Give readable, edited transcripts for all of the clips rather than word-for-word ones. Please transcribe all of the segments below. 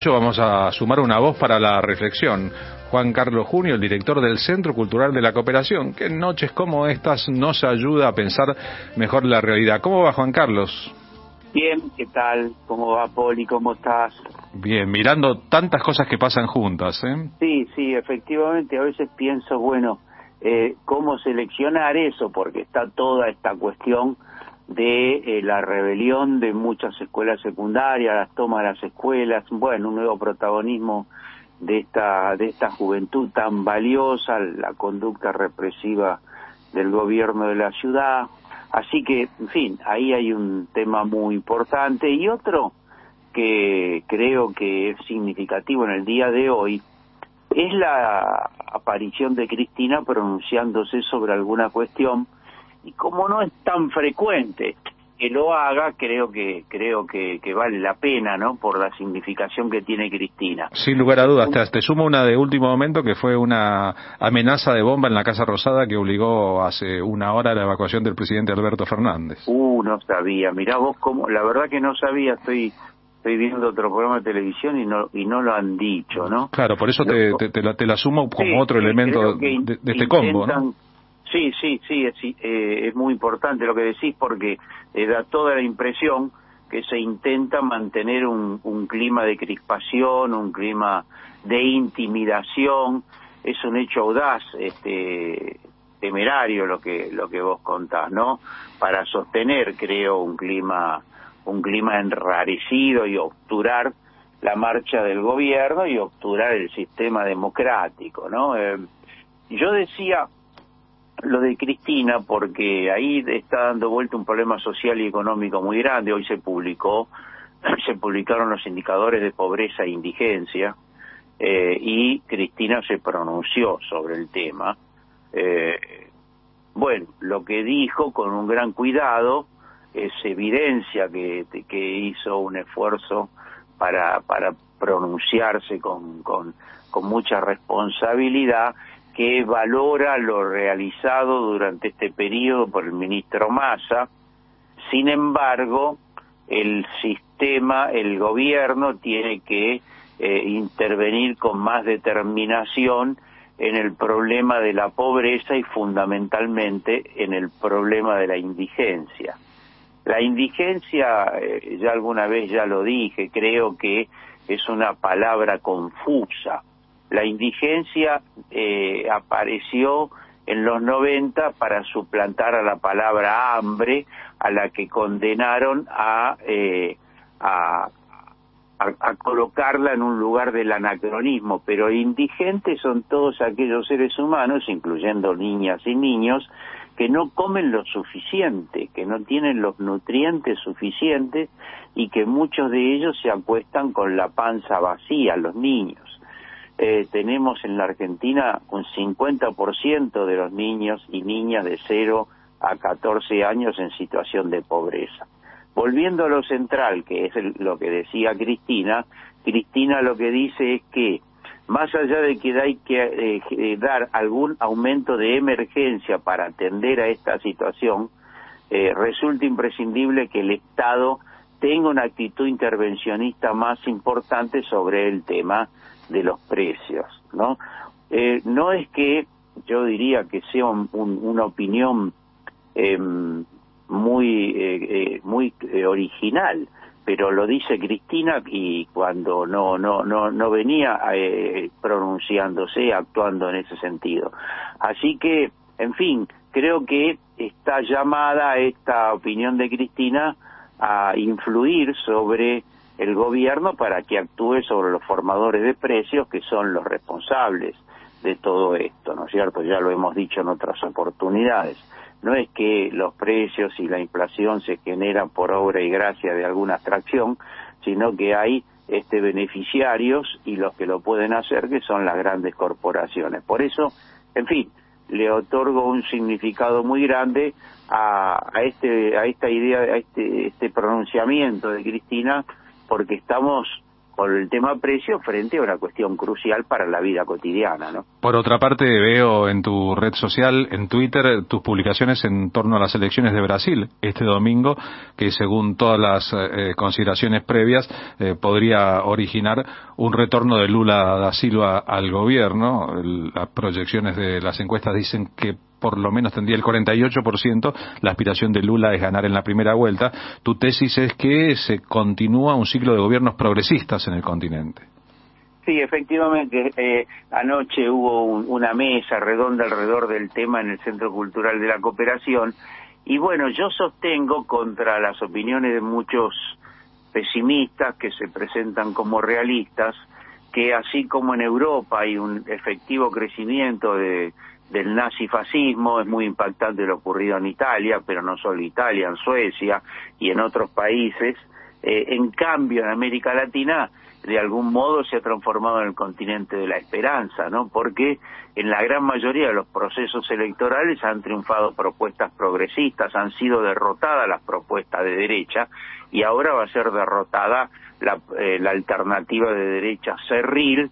Vamos a sumar una voz para la reflexión. Juan Carlos Junio, el director del Centro Cultural de la Cooperación, que en noches como estas nos ayuda a pensar mejor la realidad. ¿Cómo va, Juan Carlos? Bien, ¿qué tal? ¿Cómo va, Poli? ¿Cómo estás? Bien, mirando tantas cosas que pasan juntas, ¿eh? Sí, efectivamente, a veces pienso, ¿cómo seleccionar eso? Porque está toda esta cuestión de la rebelión de muchas escuelas secundarias, las tomas de las escuelas, un nuevo protagonismo de esta juventud tan valiosa, la conducta represiva del gobierno de la ciudad. Así que, en fin, ahí hay un tema muy importante. Y otro que creo que es significativo en el día de hoy es la aparición de Cristina pronunciándose sobre alguna cuestión. Y como no es tan frecuente que lo haga, creo que vale la pena, ¿no? Por la significación que tiene Cristina. Sin lugar a dudas. Te sumo una de último momento, que fue una amenaza de bomba en la Casa Rosada que obligó hace una hora a la evacuación del presidente Alberto Fernández. No sabía. Mirá vos cómo, la verdad que no sabía. Estoy viendo otro programa de televisión y no lo han dicho, ¿no? Claro, por eso te la sumo como otro elemento de este combo, ¿no? Sí, es muy importante lo que decís, porque da toda la impresión que se intenta mantener un clima de crispación, un clima de intimidación. Es un hecho audaz, temerario lo que vos contás, ¿no? Para sostener, creo, un clima enrarecido y obturar la marcha del gobierno y obturar el sistema democrático, ¿no? Yo decía lo de Cristina porque ahí está dando vuelta un problema social y económico muy grande. Hoy se publicaron los indicadores de pobreza e indigencia, y Cristina se pronunció sobre el tema. Lo que dijo con un gran cuidado es evidencia que hizo un esfuerzo para pronunciarse con mucha responsabilidad, que valora lo realizado durante este periodo por el ministro Massa. Sin embargo, el gobierno tiene que intervenir con más determinación en el problema de la pobreza y fundamentalmente en el problema de la indigencia. La indigencia, ya alguna vez ya lo dije, creo que es una palabra confusa. La indigencia apareció en los 90 para suplantar a la palabra hambre, a la que condenaron a colocarla en un lugar del anacronismo. Pero indigentes son todos aquellos seres humanos, incluyendo niñas y niños, que no comen lo suficiente, que no tienen los nutrientes suficientes y que muchos de ellos se acuestan con la panza vacía, los niños. Tenemos en la Argentina un 50% de los niños y niñas de 0 a 14 años en situación de pobreza. Volviendo a lo central, que es lo que decía Cristina lo que dice es que, más allá de que hay que dar algún aumento de emergencia para atender a esta situación, resulta imprescindible que el Estado tenga una actitud intervencionista más importante sobre el tema de los precios, ¿no? No es que yo diría que sea una opinión muy original, pero lo dice Cristina, y cuando no venía pronunciándose, actuando en ese sentido. Así que, en fin, creo que está llamada esta opinión de Cristina a influir sobre el gobierno para que actúe sobre los formadores de precios, que son los responsables de todo esto, ¿no es cierto? Ya lo hemos dicho en otras oportunidades. No es que los precios y la inflación se generan por obra y gracia de alguna abstracción, sino que hay beneficiarios, y los que lo pueden hacer, que son las grandes corporaciones. Por eso, en fin, le otorgo un significado muy grande a esta idea, a este pronunciamiento de Cristina, porque estamos con el tema precio frente a una cuestión crucial para la vida cotidiana, ¿no? Por otra parte, veo en tu red social, en Twitter, tus publicaciones en torno a las elecciones de Brasil este domingo, que según todas las consideraciones previas podría originar un retorno de Lula da Silva al gobierno. Las proyecciones de las encuestas dicen que por lo menos tendría el 48%, la aspiración de Lula es ganar en la primera vuelta. Tu tesis es que se continúa un ciclo de gobiernos progresistas en el continente. Sí, efectivamente, anoche hubo una mesa redonda alrededor del tema en el Centro Cultural de la Cooperación, y bueno, yo sostengo contra las opiniones de muchos pesimistas que se presentan como realistas, que así como en Europa hay un efectivo crecimiento del nazifascismo, es muy impactante lo ocurrido en Italia, pero no solo Italia, en Suecia y en otros países. En cambio, en América Latina, de algún modo se ha transformado en el continente de la esperanza, ¿no? Porque en la gran mayoría de los procesos electorales han triunfado propuestas progresistas, han sido derrotadas las propuestas de derecha, y ahora va a ser derrotada la alternativa de derecha cerril,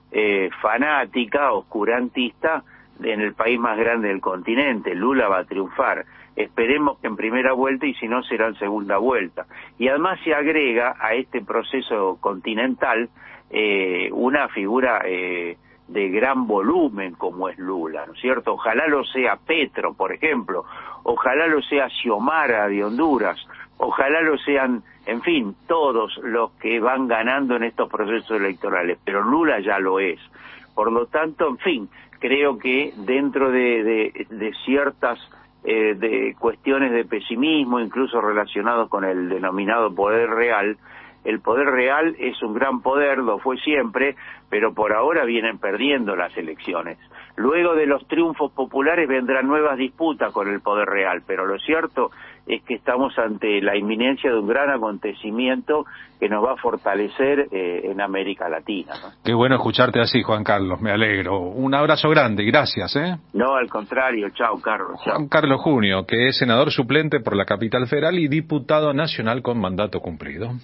fanática, oscurantista, en el país más grande del continente. Lula va a triunfar. Esperemos que en primera vuelta, y si no será en segunda vuelta. Y además se agrega a este proceso continental una figura de gran volumen como es Lula, ¿no es cierto? Ojalá lo sea Petro, por ejemplo, ojalá lo sea Xiomara de Honduras, ojalá lo sean, en fin, todos los que van ganando en estos procesos electorales, pero Lula ya lo es. Por lo tanto, en fin, creo que dentro de ciertas de cuestiones de pesimismo, incluso relacionados con el denominado poder real, el poder real es un gran poder, lo fue siempre, pero por ahora vienen perdiendo las elecciones. Luego de los triunfos populares vendrán nuevas disputas con el poder real, pero lo cierto es que estamos ante la inminencia de un gran acontecimiento que nos va a fortalecer en América Latina, ¿no? Qué bueno escucharte así, Juan Carlos, me alegro. Un abrazo grande, gracias, ¿eh? No, al contrario, chao, Carlos. Chao. Juan Carlos Junio, que es senador suplente por la Capital Federal y diputado nacional con mandato cumplido.